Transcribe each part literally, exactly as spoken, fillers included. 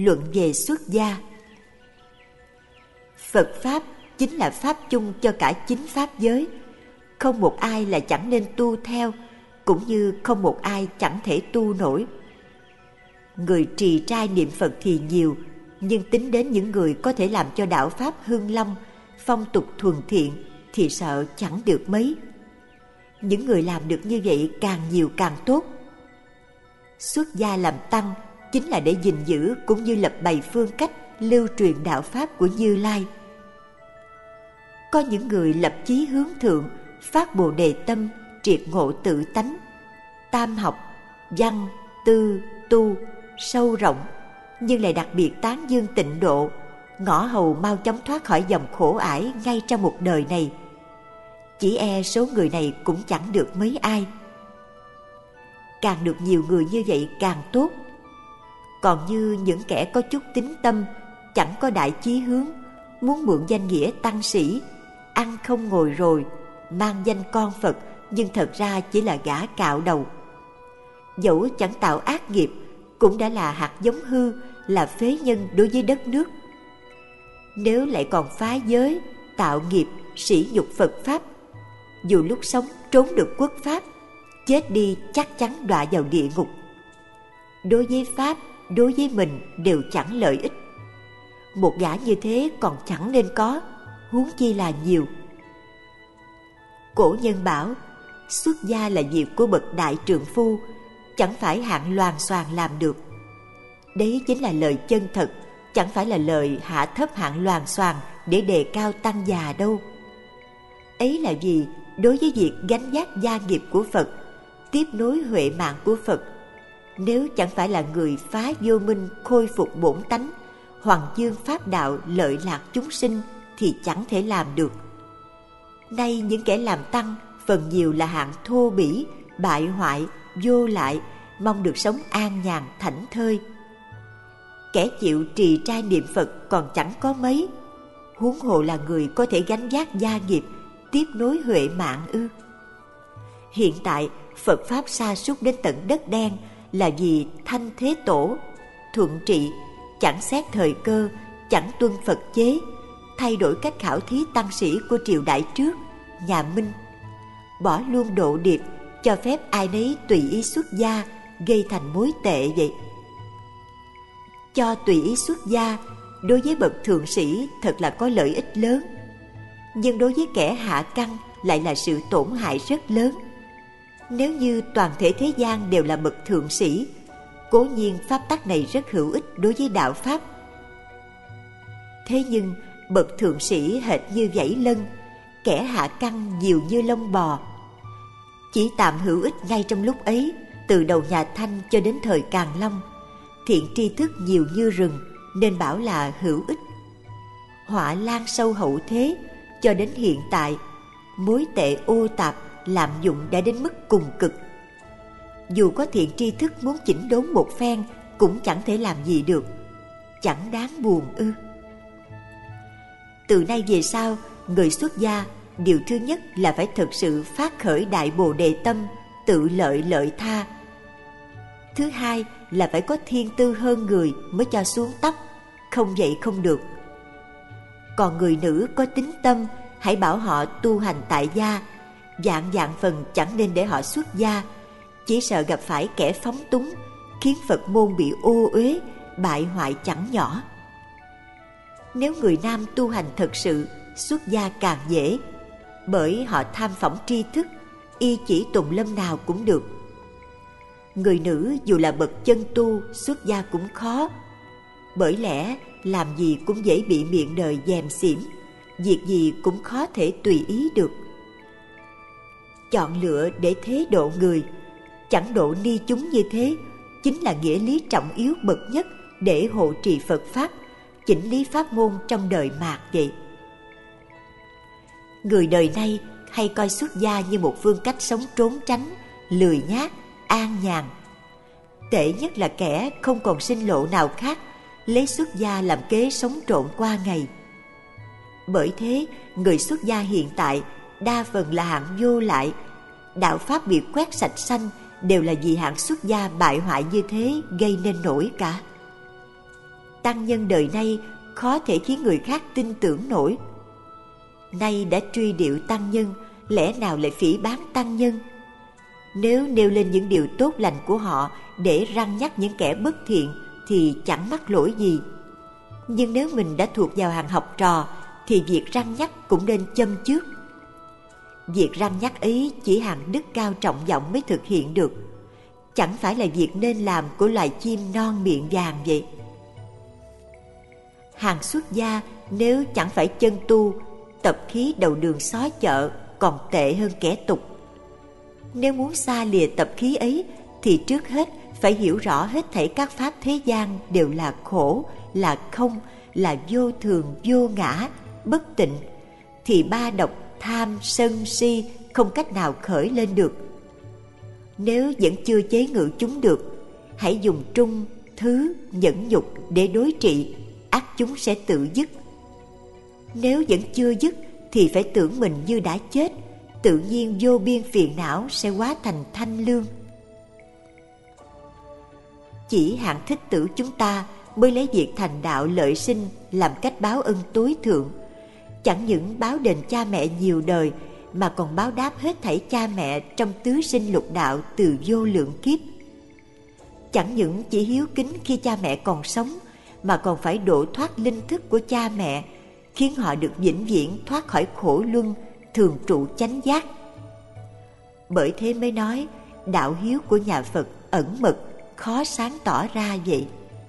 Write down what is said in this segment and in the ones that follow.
luận về xuất gia. Phật Pháp chính là Pháp chung cho cả chín Pháp giới. Không một ai là chẳng nên tu theo, cũng như không một ai chẳng thể tu nổi. Người trì trai niệm Phật thì nhiều, nhưng tính đến những người có thể làm cho đạo Pháp hưng long, phong tục thuần thiện thì sợ chẳng được mấy. Những người làm được như vậy càng nhiều càng tốt. Xuất gia làm tăng chính là để gìn giữ cũng như lập bày phương cách lưu truyền đạo Pháp của Như Lai. Có những người lập chí hướng thượng, phát bồ đề tâm, triệt ngộ tự tánh, tam học, văn, tư, tu, sâu rộng, nhưng lại đặc biệt tán dương tịnh độ, ngõ hầu mau chóng thoát khỏi dòng khổ ải ngay trong một đời này. Chỉ e số người này cũng chẳng được mấy ai. Càng được nhiều người như vậy càng tốt. Còn như những kẻ có chút tín tâm, chẳng có đại chí hướng, muốn mượn danh nghĩa tăng sĩ, ăn không ngồi rồi, mang danh con Phật, nhưng thật ra chỉ là gã cạo đầu. Dẫu chẳng tạo ác nghiệp, cũng đã là hạt giống hư, là phế nhân đối với đất nước. Nếu lại còn phá giới, tạo nghiệp, sỉ nhục Phật Pháp, dù lúc sống trốn được quốc Pháp, chết đi chắc chắn đọa vào địa ngục. Đối với Pháp, đối với mình đều chẳng lợi ích. Một gã như thế còn chẳng nên có, huống chi là nhiều. Cổ nhân bảo, xuất gia là việc của bậc đại trượng phu, chẳng phải hạng loàn xoàn làm được. Đấy chính là lời chân thật, chẳng phải là lời hạ thấp hạng loàn xoàn để đề cao tăng già đâu. Ấy là vì đối với việc gánh vác gia nghiệp của Phật, tiếp nối huệ mạng của Phật, nếu chẳng phải là người phá vô minh, khôi phục bổn tánh, hoàng dương pháp đạo, lợi lạc chúng sinh thì chẳng thể làm được. Nay những kẻ làm tăng phần nhiều là hạng thô bỉ, bại hoại, vô lại, mong được sống an nhàn thảnh thơi. Kẻ chịu trì trai niệm Phật còn chẳng có mấy, huống hồ là người có thể gánh vác gia nghiệp, tiếp nối huệ mạng ư? Hiện tại Phật Pháp sa sút đến tận đất đen là vì Thanh Thế Tổ thuận trị, chẳng xét thời cơ, chẳng tuân Phật chế, thay đổi cách khảo thí tăng sĩ của triều đại trước, nhà Minh, bỏ luôn độ điệp, cho phép ai nấy tùy ý xuất gia, gây thành mối tệ vậy. Cho tùy ý xuất gia đối với bậc thượng sĩ thật là có lợi ích lớn, nhưng đối với kẻ hạ căn lại là sự tổn hại rất lớn. Nếu như toàn thể thế gian đều là bậc thượng sĩ, cố nhiên pháp tắc này rất hữu ích đối với đạo Pháp. Thế nhưng bậc thượng sĩ hệt như vảy lân, kẻ hạ căn nhiều như lông bò. Chỉ tạm hữu ích ngay trong lúc ấy, từ đầu nhà Thanh cho đến thời Càn Long, thiện tri thức nhiều như rừng nên bảo là hữu ích. Họa lan sâu hậu thế, cho đến hiện tại, mối tệ ô tạp lạm dụng đã đến mức cùng cực. Dù có thiện tri thức muốn chỉnh đốn một phen cũng chẳng thể làm gì được, chẳng đáng buồn ư? Từ nay về sau, người xuất gia điều thứ nhất là phải thực sự phát khởi đại bồ đề tâm, tự lợi lợi tha. Thứ hai là phải có thiên tư hơn người mới cho xuống tóc, không vậy không được. Còn người nữ có tín tâm, hãy bảo họ tu hành tại gia, vạn vạn phần chẳng nên để họ xuất gia, chỉ sợ gặp phải kẻ phóng túng, khiến Phật môn bị ô uế, bại hoại chẳng nhỏ. Nếu người nam tu hành thật sự, xuất gia càng dễ, bởi họ tham phỏng tri thức, y chỉ tùng lâm nào cũng được. Người nữ dù là bậc chân tu, xuất gia cũng khó, bởi lẽ làm gì cũng dễ bị miệng đời dèm xỉm, việc gì cũng khó thể tùy ý được. Chọn lựa để thế độ người, chẳng độ ni chúng như thế, chính là nghĩa lý trọng yếu bậc nhất để hộ trì Phật Pháp, chỉnh lý pháp môn trong đời mạt vậy. Người đời nay hay coi xuất gia như một phương cách sống trốn tránh, lười nhác, an nhàn. Tệ nhất là kẻ không còn sinh lộ nào khác, lấy xuất gia làm kế sống trộn qua ngày. Bởi thế, người xuất gia hiện tại đa phần là hạng vô lại. Đạo Pháp bị quét sạch xanh đều là vì hạng xuất gia bại hoại như thế gây nên nổi cả. tăng nhân đời nay khó thể khiến người khác tin tưởng nổi. Nay đã truy điệu tăng nhân, lẽ nào lại phỉ báng tăng nhân? Nếu nêu lên những điều tốt lành của họ để răn nhắc những kẻ bất thiện thì chẳng mắc lỗi gì. Nhưng nếu mình đã thuộc vào hàng học trò thì việc răn nhắc cũng nên châm trước. Việc răn nhắc ấy chỉ hạng đức cao trọng vọng mới thực hiện được, chẳng phải là việc nên làm của loài chim non miệng vàng vậy. Hàng xuất gia nếu chẳng phải chân tu, tập khí đầu đường xó chợ còn tệ hơn kẻ tục. Nếu muốn xa lìa tập khí ấy thì trước hết phải hiểu rõ hết thảy các pháp thế gian đều là khổ, là không, là vô thường, vô ngã, bất tịnh, thì ba độc tham, sân, si không cách nào khởi lên được. Nếu vẫn chưa chế ngự chúng được, hãy dùng trung, thứ, nhẫn nhục để đối trị, ắt chúng sẽ tự dứt. Nếu vẫn chưa dứt thì phải tưởng mình như đã chết, tự nhiên vô biên phiền não sẽ hóa thành thanh lương. Chỉ hạng thích tử chúng ta mới lấy việc thành đạo lợi sinh làm cách báo ân tối thượng, chẳng những báo đền cha mẹ nhiều đời mà còn báo đáp hết thảy cha mẹ trong tứ sinh lục đạo từ vô lượng kiếp. Chẳng những chỉ hiếu kính khi cha mẹ còn sống mà còn phải độ thoát linh thức của cha mẹ, khiến họ được vĩnh viễn thoát khỏi khổ luân, thường trụ chánh giác. Bởi thế mới nói đạo hiếu của nhà Phật ẩn mật, khó sáng tỏ ra vậy.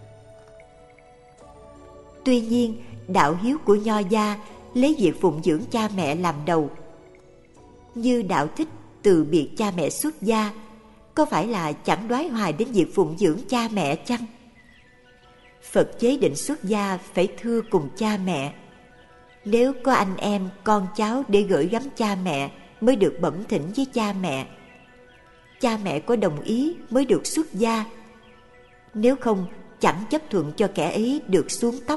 Tuy nhiên, đạo hiếu của nho gia lấy việc phụng dưỡng cha mẹ làm đầu. Như đạo Thích từ biệt cha mẹ xuất gia, có phải là chẳng đoái hoài đến việc phụng dưỡng cha mẹ chăng? Phật chế định xuất gia phải thưa cùng cha mẹ. Nếu có anh em, con cháu để gửi gắm cha mẹ mới được bẩm thỉnh với cha mẹ. Cha mẹ có đồng ý mới được xuất gia. Nếu không, chẳng chấp thuận cho kẻ ấy được xuống tóc.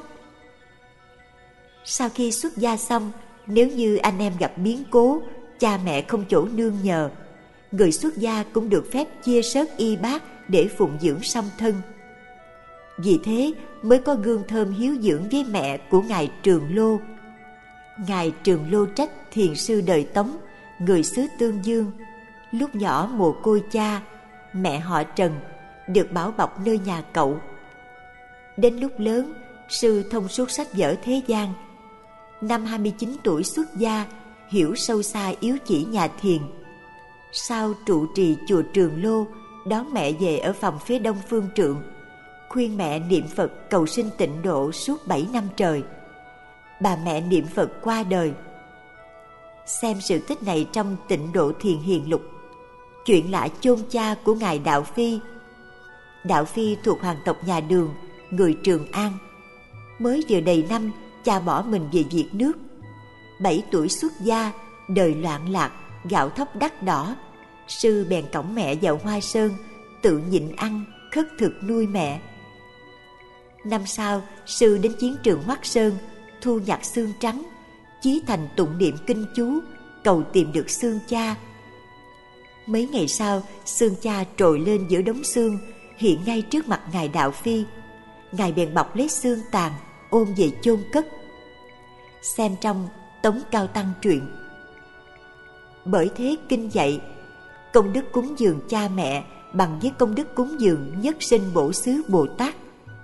Sau khi xuất gia xong, nếu như anh em gặp biến cố, cha mẹ không chỗ nương nhờ, người xuất gia cũng được phép chia sớt y bát để phụng dưỡng song thân. Vì thế mới có gương thơm hiếu dưỡng với mẹ của Ngài Trường Lô. Ngài Trường Lô Trách thiền sư đời Tống, người xứ Tương Dương, lúc nhỏ mồ côi cha, mẹ họ Trần, được bảo bọc nơi nhà cậu. Đến lúc lớn, sư thông suốt sách vở thế gian. Năm hai mươi chín tuổi xuất gia, hiểu sâu xa yếu chỉ nhà thiền. Sau trụ trì chùa Trường Lô, đón mẹ về ở phòng phía đông phương trượng, khuyên mẹ niệm Phật cầu sinh tịnh độ suốt bảy năm trời. Bà mẹ niệm Phật qua đời. Xem sự tích này trong Tịnh Độ Thiền Hiền Lục. Chuyện lạ chôn cha của Ngài Đạo Phi. Đạo Phi thuộc hoàng tộc nhà Đường, người Trường An. Mới vừa đầy năm, cha bỏ mình về Việt nước. Bảy tuổi xuất gia, đời loạn lạc, gạo thóc đắt đỏ. Sư bèn cõng mẹ vào Hoa Sơn, tự nhịn ăn, khất thực nuôi mẹ. Năm sau, sư đến chiến trường Hoắc Sơn, thu nhặt xương trắng, chí thành tụng niệm kinh chú, cầu tìm được xương cha. Mấy ngày sau, xương cha trồi lên giữa đống xương, hiện ngay trước mặt Ngài Đạo Phi. Ngài bèn bọc lấy xương tàn, ôm về chôn cất. Xem trong Tống Cao Tăng truyện. Bởi thế kinh dạy, công đức cúng dường cha mẹ bằng với công đức cúng dường nhất sinh bổ xứ Bồ Tát.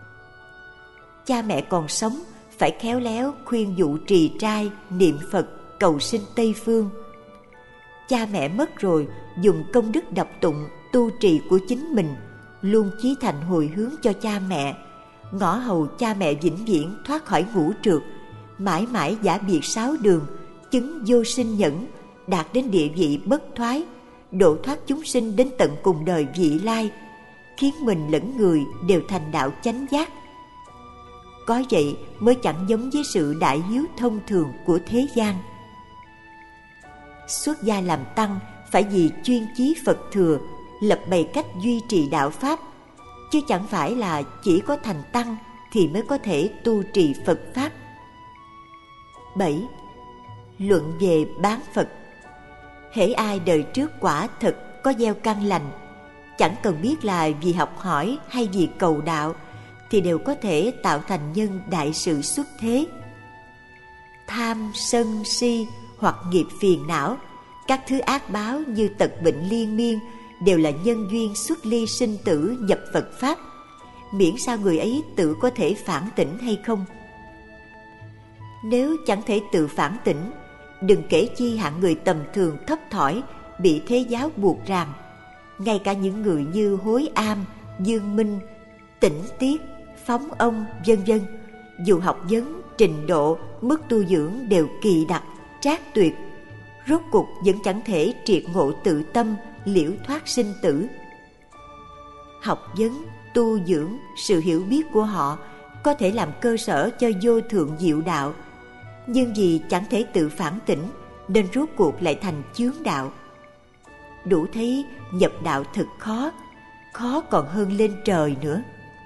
Cha mẹ còn sống phải khéo léo khuyên dụ trì trai, niệm Phật, cầu sinh Tây Phương. Cha mẹ mất rồi, dùng công đức đọc tụng, tu trì của chính mình, luôn chí thành hồi hướng cho cha mẹ, ngõ hầu cha mẹ vĩnh viễn thoát khỏi ngũ trượt, mãi mãi giả biệt sáu đường, chứng vô sinh nhẫn, đạt đến địa vị bất thoái, độ thoát chúng sinh đến tận cùng đời vị lai, khiến mình lẫn người đều thành đạo chánh giác. Có vậy mới chẳng giống với sự đại hiếu thông thường của thế gian. Xuất gia làm tăng phải vì chuyên chí Phật thừa, lập bày cách duy trì đạo pháp, chứ chẳng phải là chỉ có thành tăng thì mới có thể tu trì Phật pháp. bảy. Luận về bán Phật. Hễ ai đời trước quả thật có gieo căn lành, chẳng cần biết là vì học hỏi hay vì cầu đạo, thì đều có thể tạo thành nhân đại sự xuất thế. Tham, sân, si hoặc nghiệp phiền não, các thứ ác báo như tật bệnh liên miên đều là nhân duyên xuất ly sinh tử nhập Phật Pháp, miễn sao người ấy tự có thể phản tỉnh hay không. Nếu chẳng thể tự phản tỉnh, đừng kể chi hạng người tầm thường thấp thỏi bị thế giáo buộc ràng. Ngay cả những người như Hối Am, Dương Minh, Tỉnh Tiết, Phóng Ông, vân vân, dù học vấn, trình độ, mức tu dưỡng đều kỳ đặc, trác tuyệt, rốt cuộc vẫn chẳng thể triệt ngộ tự tâm, liễu thoát sinh tử. Học vấn, tu dưỡng, sự hiểu biết của họ có thể làm cơ sở cho vô thượng diệu đạo, nhưng vì chẳng thể tự phản tỉnh nên rốt cuộc lại thành chướng đạo. Đủ thấy nhập đạo thật khó, khó còn hơn lên trời nữa.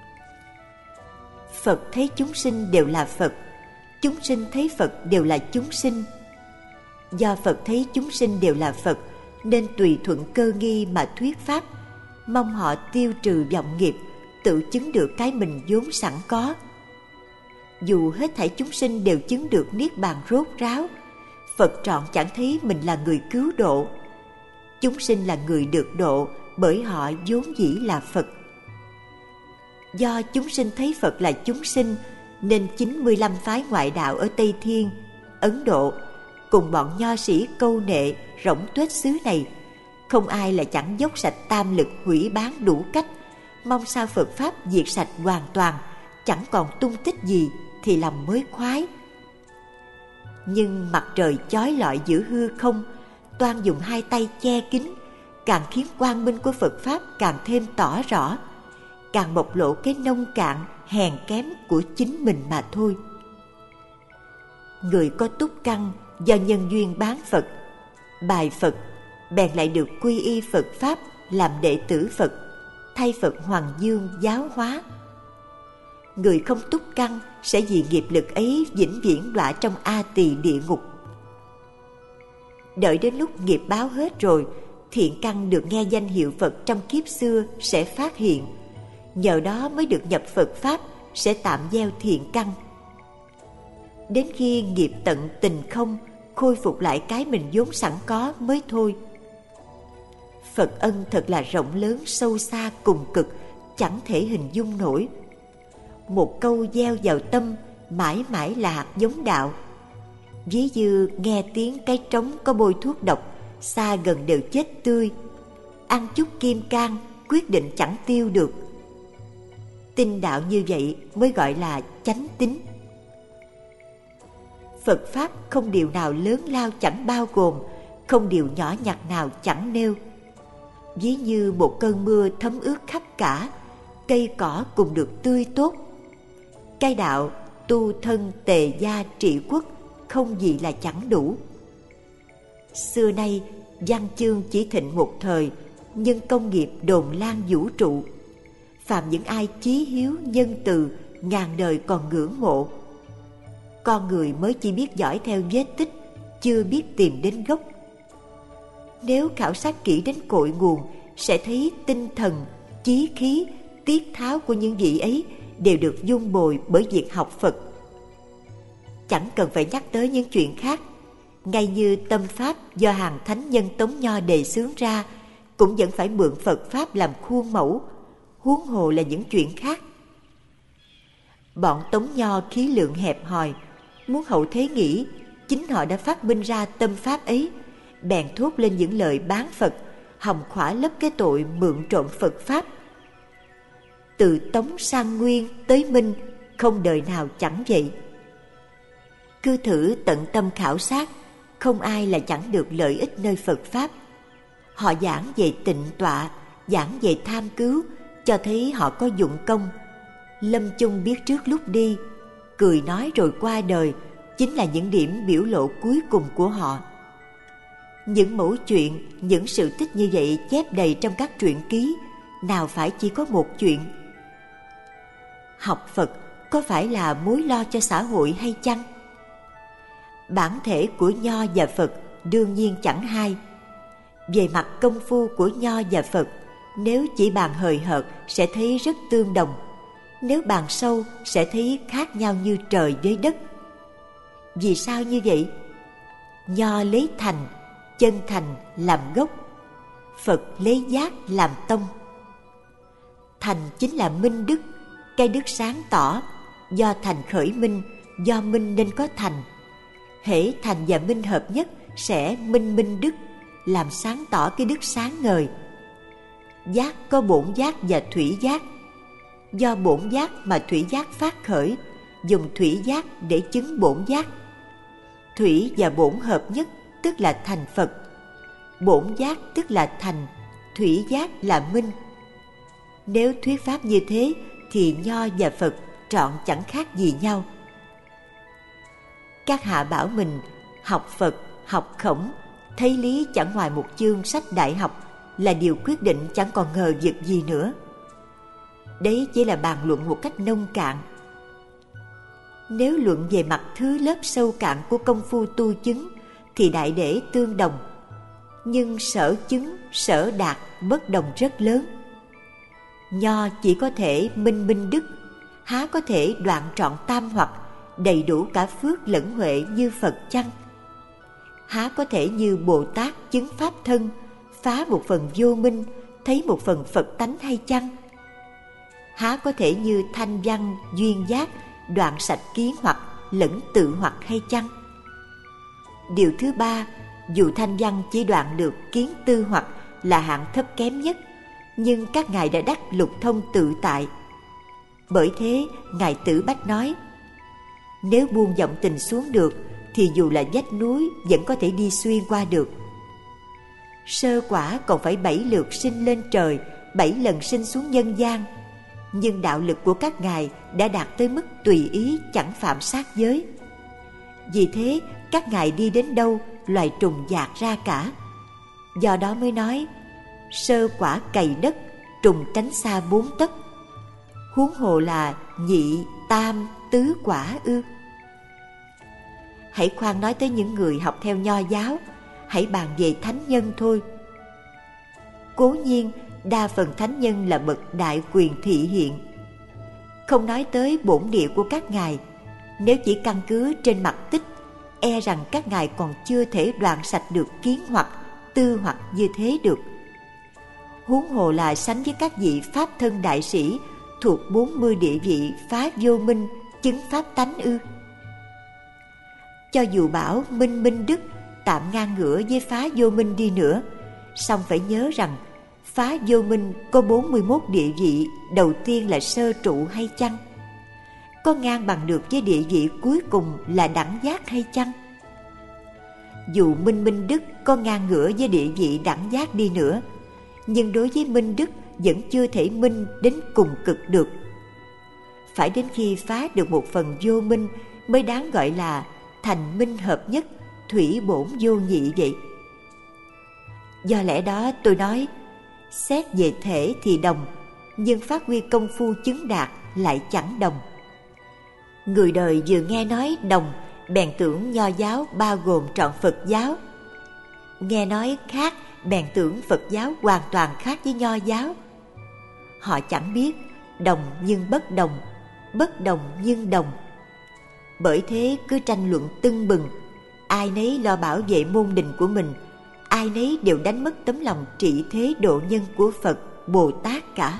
Phật thấy chúng sinh đều là Phật, chúng sinh thấy Phật đều là chúng sinh. Do Phật thấy chúng sinh đều là Phật nên tùy thuận cơ nghi mà thuyết pháp, mong họ tiêu trừ vọng nghiệp, tự chứng được cái mình vốn sẵn có. Dù hết thảy chúng sinh đều chứng được niết bàn rốt ráo, Phật trọn chẳng thấy mình là người cứu độ. Chúng sinh là người được độ bởi họ vốn dĩ là Phật. Do chúng sinh thấy Phật là chúng sinh nên chín mươi lăm phái ngoại đạo ở Tây Thiên, Ấn Độ cùng bọn nho sĩ câu nệ rỗng tuếch xứ này, không ai là chẳng dốc sạch tam lực hủy bán đủ cách, mong sao Phật Pháp diệt sạch hoàn toàn, chẳng còn tung tích gì thì lòng mới khoái. Nhưng mặt trời chói lọi giữa hư không, toan dùng hai tay che kín, càng khiến quang minh của Phật Pháp càng thêm tỏ rõ, càng bộc lộ cái nông cạn, hèn kém của chính mình mà thôi. Người có túc căn do nhân duyên bán Phật, bài Phật, bèn lại được quy y Phật Pháp làm đệ tử Phật, thay Phật Hoàng Dương giáo hóa. Người không túc căn sẽ vì nghiệp lực ấy vĩnh viễn đọa trong A Tỳ địa ngục. Đợi đến lúc nghiệp báo hết rồi, thiện căn được nghe danh hiệu Phật trong kiếp xưa sẽ phát hiện, nhờ đó mới được nhập Phật Pháp, sẽ tạm gieo thiện căn. Đến khi nghiệp tận tình không, khôi phục lại cái mình vốn sẵn có mới thôi. Phật ân thật là rộng lớn sâu xa cùng cực, chẳng thể hình dung nổi. Một câu gieo vào tâm mãi mãi là hạt giống đạo. Ví như nghe tiếng cái trống có bôi thuốc độc, xa gần đều chết tươi. Ăn chút kim cang quyết định chẳng tiêu được. Tin đạo như vậy mới gọi là chánh tín. Phật Pháp không điều nào lớn lao chẳng bao gồm, không điều nhỏ nhặt nào chẳng nêu. Ví như một cơn mưa thấm ướt khắp cả, cây cỏ cùng được tươi tốt. Cái đạo tu thân tề gia trị quốc không gì là chẳng đủ. Xưa nay văn chương chỉ thịnh một thời, nhưng công nghiệp đồn lan vũ trụ. Phàm những ai chí hiếu nhân từ, ngàn đời còn ngưỡng mộ. Con người mới chỉ biết dõi theo vết tích, chưa biết tìm đến gốc. Nếu khảo sát kỹ đến cội nguồn, sẽ thấy tinh thần, chí khí, tiết tháo của những vị ấy đều được dung bồi bởi việc học Phật. Chẳng cần phải nhắc tới những chuyện khác, ngay như tâm pháp do hàng thánh nhân Tống Nho đề xướng ra cũng vẫn phải mượn Phật Pháp làm khuôn mẫu, huống hồ là những chuyện khác. Bọn Tống Nho khí lượng hẹp hòi, muốn hậu thế nghĩ chính họ đã phát minh ra tâm pháp ấy, bèn thốt lên những lời bán Phật, hòng khỏa lấp cái tội mượn trộm Phật Pháp. Từ Tống sang Nguyên tới Minh, không đời nào chẳng vậy. Cứ thử tận tâm khảo sát, không ai là chẳng được lợi ích nơi Phật Pháp. Họ giảng về tịnh tọa, giảng về tham cứu, cho thấy họ có dụng công. Lâm chung biết trước lúc đi, cười nói rồi qua đời, chính là những điểm biểu lộ cuối cùng của họ. Những mẫu chuyện, những sự tích như vậy chép đầy trong các truyện ký, nào phải chỉ có một chuyện. Học Phật có phải là mối lo cho xã hội hay chăng? Bản thể của Nho và Phật đương nhiên chẳng hai. Về mặt công phu của Nho và Phật, nếu chỉ bàn hời hợt sẽ thấy rất tương đồng. Nếu bàn sâu sẽ thấy khác nhau như trời với đất. Vì sao như vậy? Nho lấy thành, chân thành làm gốc, Phật lấy giác làm tông. Thành chính là minh đức, cái đức sáng tỏ, do thành khởi minh, do minh nên có thành. Hễ thành và minh hợp nhất sẽ minh minh đức, làm sáng tỏ cái đức sáng ngời. Giác có bổn giác và thủy giác. Do bổn giác mà thủy giác phát khởi, dùng thủy giác để chứng bổn giác. Thủy và bổn hợp nhất tức là thành Phật. Bổn giác tức là thành, thủy giác là minh. Nếu thuyết pháp như thế thì Nho và Phật trọn chẳng khác gì nhau. Các hạ bảo mình học Phật, học Khổng, thấy lý chẳng ngoài một chương sách đại học là điều quyết định, chẳng còn ngờ vực gì nữa. Đấy chỉ là bàn luận một cách nông cạn. Nếu luận về mặt thứ lớp sâu cạn của công phu tu chứng thì đại để tương đồng, nhưng sở chứng, sở đạt bất đồng rất lớn. Nho chỉ có thể minh minh đức, há có thể đoạn trọn tam hoặc, đầy đủ cả phước lẫn huệ như Phật chăng? Há có thể như Bồ Tát chứng pháp thân, phá một phần vô minh, thấy một phần Phật tánh hay chăng? Há có thể như Thanh Văn duyên giác, đoạn sạch kiến hoặc lẫn tự hoặc hay chăng? Điều thứ ba, dù Thanh Văn chỉ đoạn được kiến tư hoặc là hạng thấp kém nhất, nhưng các ngài đã đắc lục thông tự tại. Bởi thế ngài Tử Bách nói, nếu buông vọng tình xuống được thì dù là vách núi vẫn có thể đi xuyên qua được. Sơ quả còn phải bảy lượt sinh lên trời, bảy lần sinh xuống nhân gian, nhưng đạo lực của các ngài đã đạt tới mức tùy ý, chẳng phạm sát giới. Vì thế các ngài đi đến đâu loài trùng dạt ra cả. Do đó mới nói sơ quả cày đất, trùng tránh xa bốn tấc. Huống hồ là nhị, tam, tứ quả ư? Hãy khoan nói tới những người học theo Nho giáo, hãy bàn về thánh nhân thôi. Cố nhiên đa phần thánh nhân là bậc đại quyền thị hiện. Không nói tới bổn địa của các ngài, nếu chỉ căn cứ trên mặt tích, e rằng các ngài còn chưa thể đoạn sạch được kiến hoặc, tư hoặc như thế được. Huống hồ là sánh với các vị pháp thân đại sĩ thuộc bốn mươi địa vị phá vô minh, chứng pháp tánh ư? Cho dù bảo minh minh đức tạm ngang ngửa với phá vô minh đi nữa, song phải nhớ rằng phá vô minh có bốn mươi mốt địa vị đầu tiên là sơ trụ hay chăng? Có ngang bằng được với địa vị cuối cùng là đẳng giác hay chăng? Dù minh minh đức có ngang ngửa với địa vị đẳng giác đi nữa, nhưng đối với minh đức vẫn chưa thể minh đến cùng cực được. Phải đến khi phá được một phần vô minh mới đáng gọi là thành minh hợp nhất, thủy bổn vô nhị vậy. Do lẽ đó tôi nói, xét về thể thì đồng, nhưng phát huy công phu chứng đạt lại chẳng đồng. Người đời vừa nghe nói đồng, bèn tưởng Nho giáo bao gồm trọn Phật giáo. Nghe nói khác, bèn tưởng Phật giáo hoàn toàn khác với Nho giáo. Họ chẳng biết đồng nhưng bất đồng, bất đồng nhưng đồng. Bởi thế cứ tranh luận tưng bừng, ai nấy lo bảo vệ môn đình của mình, ai nấy đều đánh mất tấm lòng trị thế độ nhân của Phật, Bồ Tát cả.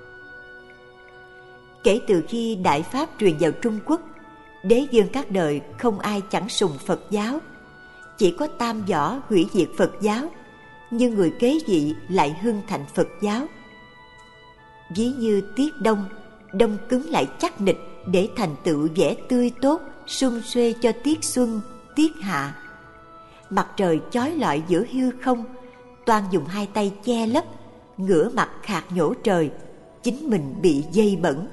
Kể từ khi Đại Pháp truyền vào Trung Quốc, đế vương các đời không ai chẳng sùng Phật giáo. Chỉ có Tam Võ hủy diệt Phật giáo, nhưng người kế vị lại hưng thịnh Phật giáo. Ví như tiết đông, đông cứng lại chắc nịch để thành tựu vẻ tươi tốt, sum xuê cho tiết xuân, tiết hạ. Mặt trời chói lọi giữa hư không, toan dùng hai tay che lấp, ngửa mặt khạc nhổ trời, chính mình bị dây bẩn.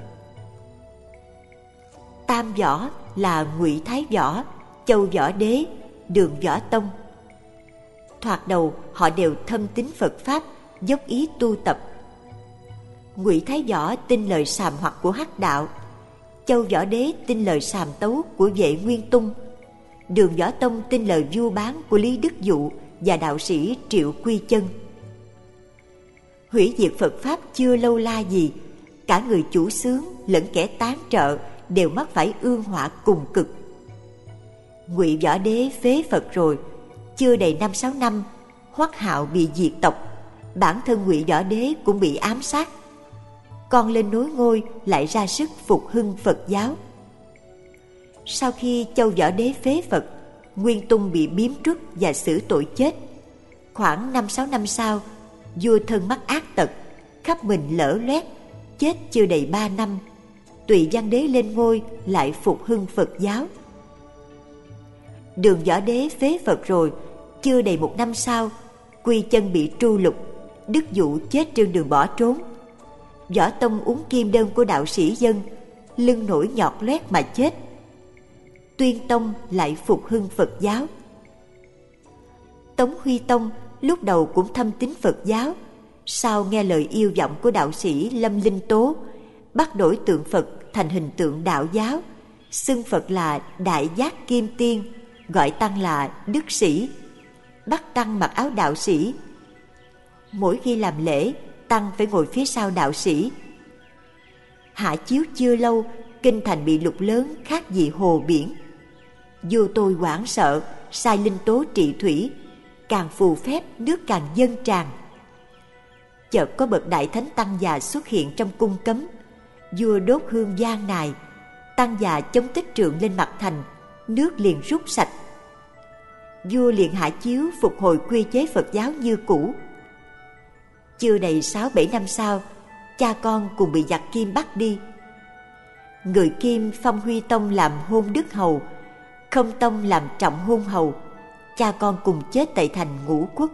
Tam Võ là Ngụy Thái Võ, Châu Võ Đế, Đường Võ Tông. Thoạt đầu họ đều thâm tín Phật Pháp, dốc ý tu tập. Ngụy Thái Võ tin lời sàm hoặc của Hắc Đạo, Châu Võ Đế tin lời sàm tấu của Vệ Nguyên Tung, Đường Võ Tông tin lời vua bán của Lý Đức Dụ và đạo sĩ Triệu Quy Chân. Hủy diệt Phật Pháp chưa lâu la gì, cả người chủ xướng lẫn kẻ tán trợ đều mắc phải ương họa cùng cực. Ngụy Võ Đế phế Phật rồi, chưa đầy năm sáu năm, Hoắc Hạo bị diệt tộc, bản thân Ngụy Võ Đế cũng bị ám sát. Con lên nối ngôi lại ra sức phục hưng Phật giáo. Sau khi Châu Võ Đế phế Phật, Nguyên Tung bị biếm truất và xử tội chết. Khoảng năm sáu năm sau, vua thân mắc ác tật, khắp mình lở loét, chết chưa đầy ba năm. Tùy Văn Đế lên ngôi lại phục hưng Phật giáo. Đường Võ Đế phế Phật rồi, chưa đầy một năm sau, Quy Chân bị tru lục, Đức Dụ chết trên đường bỏ trốn. Võ Tông uống kim đơn của đạo sĩ dân, lưng nổi nhọt loét mà chết. Tuyên Tông lại phục hưng Phật giáo. Tống Huy Tông lúc đầu cũng thâm tín Phật giáo, sau nghe lời yêu vọng của đạo sĩ Lâm Linh Tố, bắt đổi tượng Phật thành hình tượng đạo giáo, xưng Phật là Đại Giác Kim Tiên, gọi Tăng là Đức Sĩ, bắt Tăng mặc áo đạo sĩ. Mỗi khi làm lễ, Tăng phải ngồi phía sau đạo sĩ. Hạ chiếu chưa lâu, kinh thành bị lụt lớn khác gì hồ biển. Vua tôi hoảng sợ, sai Linh Tố trị thủy, càng phù phép nước càng dâng tràn. Chợt có bậc đại thánh tăng già xuất hiện trong cung cấm. Vua đốt hương gian nài, tăng già chống tích trượng lên mặt thành, nước liền rút sạch. Vua liền hạ chiếu phục hồi quy chế Phật giáo như cũ. Chưa đầy sáu bảy năm sau, cha con cùng bị giặc Kim bắt đi. Người Kim phong Huy Tông làm hôn đức hầu, Không Tông làm trọng hôn hầu, cha con cùng chết tại thành Ngũ Quốc.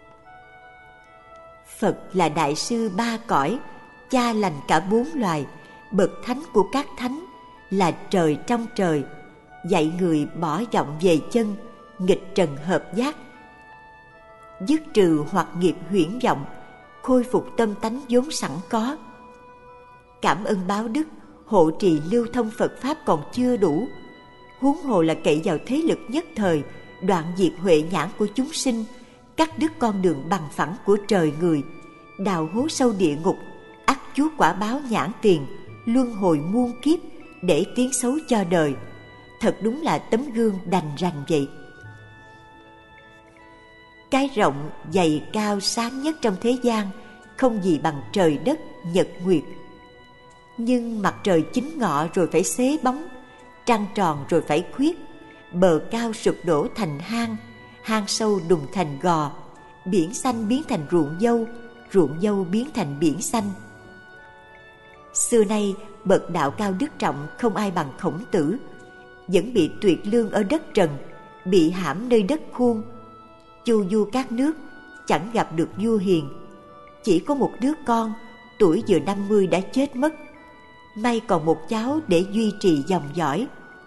Phật là đại sư ba cõi, cha lành cả bốn loài, bậc thánh của các thánh, là trời trong trời, dạy người bỏ vọng về chân, nghịch trần hợp giác, dứt trừ hoặc nghiệp huyễn vọng, khôi phục tâm tánh vốn sẵn có. Cảm ơn báo đức, hộ trì lưu thông Phật Pháp còn chưa đủ, huống hồ là cậy vào thế lực nhất thời, đoạn diệt huệ nhãn của chúng sinh, cắt đứt con đường bằng phẳng của trời người, đào hố sâu địa ngục, ắt chuốc quả báo nhãn tiền, luân hồi muôn kiếp để tiếng xấu cho đời. Thật đúng là tấm gương đành rành vậy. Cái rộng, dày, cao, sáng nhất trong thế gian không gì bằng trời đất, nhật nguyệt. Nhưng mặt trời chính ngọ rồi phải xế bóng, trăng tròn rồi phải khuyết, bờ cao sụp đổ thành hang, hang sâu đùng thành gò, biển xanh biến thành ruộng dâu, ruộng dâu biến thành biển xanh. Xưa nay bậc đạo cao đức trọng không ai bằng Khổng Tử, vẫn bị tuyệt lương ở đất trần, bị hãm nơi đất khuôn. Chu du các nước, chẳng gặp được vua hiền, chỉ có một đứa con tuổi vừa năm mươi đã chết mất, may còn một cháu để duy trì dòng dõi.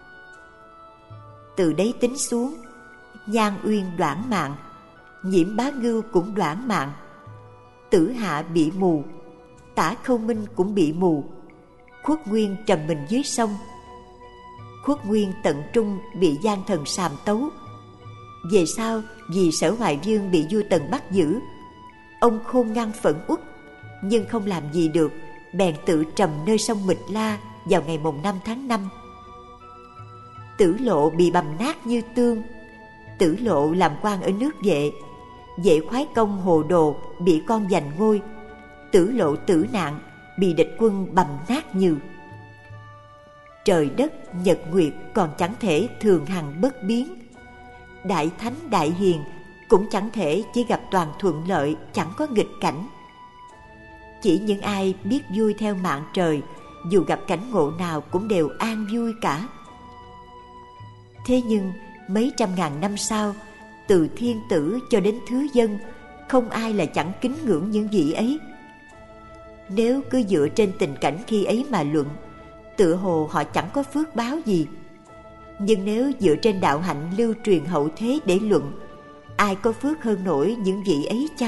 Từ đấy tính xuống, Nhan Uyên đoản mạng, Nhiễm Bá Ngưu cũng đoản mạng, Tử Hạ bị mù, Tả Khâu Minh cũng bị mù, Khuất Nguyên trầm mình dưới sông, Khuất Nguyên tận trung bị gian thần sàm tấu. Về sau vì Sở Hoài Vương bị vua Tần bắt giữ, ông khôn ngăn phẫn uất, nhưng không làm gì được, bèn tự trầm nơi sông Mịch La vào ngày mồng năm tháng năm. Tử Lộ bị bầm nát như tương. Tử Lộ làm quan ở nước Vệ, Vệ khoái công hồ đồ bị con giành ngôi, Tử Lộ tử nạn, bị địch quân bầm nát như. Trời đất nhật nguyệt còn chẳng thể thường hằng bất biến, đại thánh đại hiền cũng chẳng thể chỉ gặp toàn thuận lợi, chẳng có nghịch cảnh. Chỉ những ai biết vui theo mạng trời, dù gặp cảnh ngộ nào cũng đều an vui cả. Thế nhưng mấy trăm ngàn năm sau, từ thiên tử cho đến thứ dân, không ai là chẳng kính ngưỡng những vị ấy. Nếu cứ dựa trên tình cảnh khi ấy mà luận, tựa hồ họ chẳng có phước báo gì. Nhưng nếu dựa trên đạo hạnh lưu truyền hậu thế để luận, ai có phước hơn nổi những vị ấy chăng?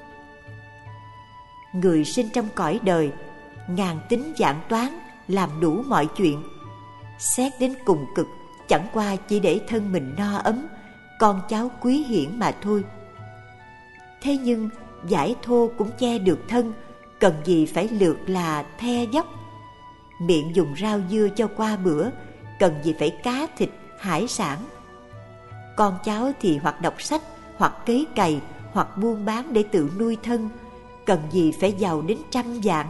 Người sinh trong cõi đời, ngàn tính vạn toán, làm đủ mọi chuyện. Xét đến cùng cực, chẳng qua chỉ để thân mình no ấm, con cháu quý hiển mà thôi. Thế nhưng giải thô cũng che được thân, cần gì phải lượt là the dốc. Miệng dùng rau dưa cho qua bữa, cần gì phải cá thịt, hải sản. Con cháu thì hoặc đọc sách, hoặc cấy cày, hoặc buôn bán để tự nuôi thân, cần gì phải giàu đến trăm vạn.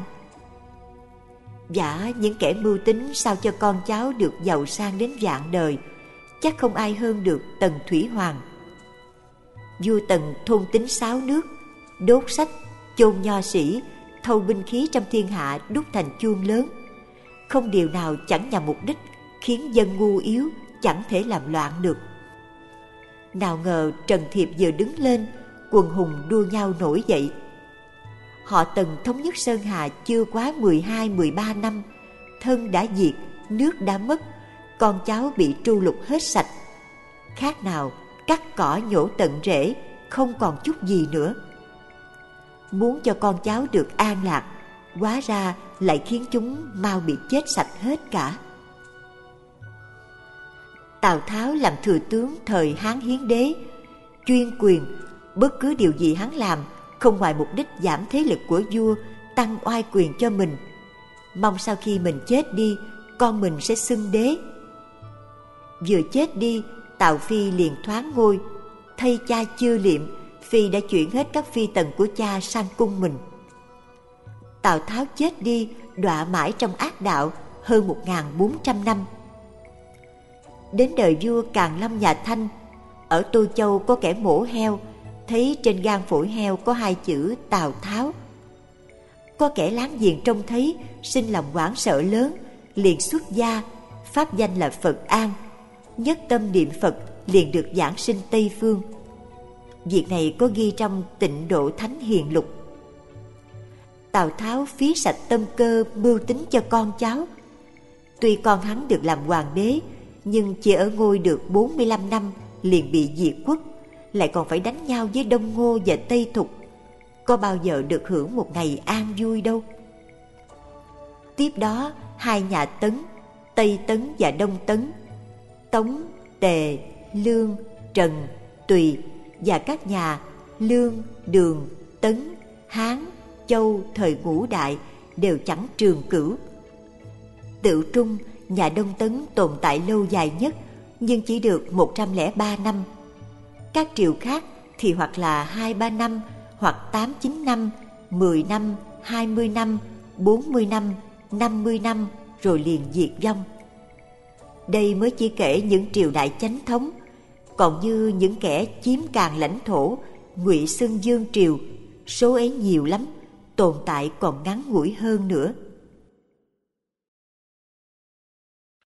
Vả những kẻ mưu tính sao cho con cháu được giàu sang đến vạn đời, chắc không ai hơn được Tần Thủy Hoàng. Vua Tần thôn tính sáu nước, đốt sách, chôn nho sĩ, thâu binh khí trong thiên hạ đúc thành chuông lớn. Không điều nào chẳng nhằm mục đích khiến dân ngu yếu chẳng thể làm loạn được. Nào ngờ Trần Thiệp vừa đứng lên, quần hùng đua nhau nổi dậy. Họ Tần thống nhất Sơn Hà chưa quá mười hai mười ba năm, thân đã diệt, nước đã mất, con cháu bị tru lục hết sạch. Khác nào cắt cỏ nhổ tận rễ, không còn chút gì nữa. Muốn cho con cháu được an lạc, hóa ra lại khiến chúng mau bị chết sạch hết cả. Tào Tháo làm thừa tướng thời Hán Hiến Đế, chuyên quyền, bất cứ điều gì hắn làm không ngoài mục đích giảm thế lực của vua, tăng oai quyền cho mình, mong sau khi mình chết đi, con mình sẽ xưng đế. Vừa chết đi, Tào Phi liền thoáng ngôi, thay cha chưa liệm, Phi đã chuyển hết các phi tần của cha sang cung mình. Tào Tháo chết đi, đọa mãi trong ác đạo hơn một nghìn bốn trăm năm. Đến đời vua Càn Lâm nhà Thanh, ở Tô Châu có kẻ mổ heo, thấy trên gan phổi heo có hai chữ Tào Tháo. Có kẻ láng giềng trông thấy, sinh lòng hoảng sợ lớn, liền xuất gia, pháp danh là Phật An, nhất tâm niệm Phật, liền được giảng sinh Tây Phương. Việc này có ghi trong Tịnh Độ Thánh Hiền Lục. Tào Tháo phí sạch tâm cơ mưu tính cho con cháu. Tuy con hắn được làm hoàng đế, nhưng chỉ ở ngôi được bốn mươi lăm năm liền bị diệt quốc, lại còn phải đánh nhau với Đông Ngô và Tây Thục, có bao giờ được hưởng một ngày an vui đâu. Tiếp đó hai nhà Tấn, Tây Tấn và Đông Tấn, Tống, Tề, Lương, Trần, Tùy và các nhà Lương, Đường, Tấn, Hán, Châu thời Ngũ Đại đều chẳng trường cửu. Tự Trung, nhà Đông Tấn tồn tại lâu dài nhất, nhưng chỉ được một trăm lẻ ba năm. Các triều khác thì hoặc là hai ba năm, hoặc tám chín năm, mười năm, hai mươi năm, bốn mươi năm, năm mươi năm, rồi liền diệt vong. Đây mới chỉ kể những triều đại chánh thống, còn như những kẻ chiếm càn lãnh thổ, ngụy xưng Dương Triều, số ấy nhiều lắm, tồn tại còn ngắn ngủi hơn nữa.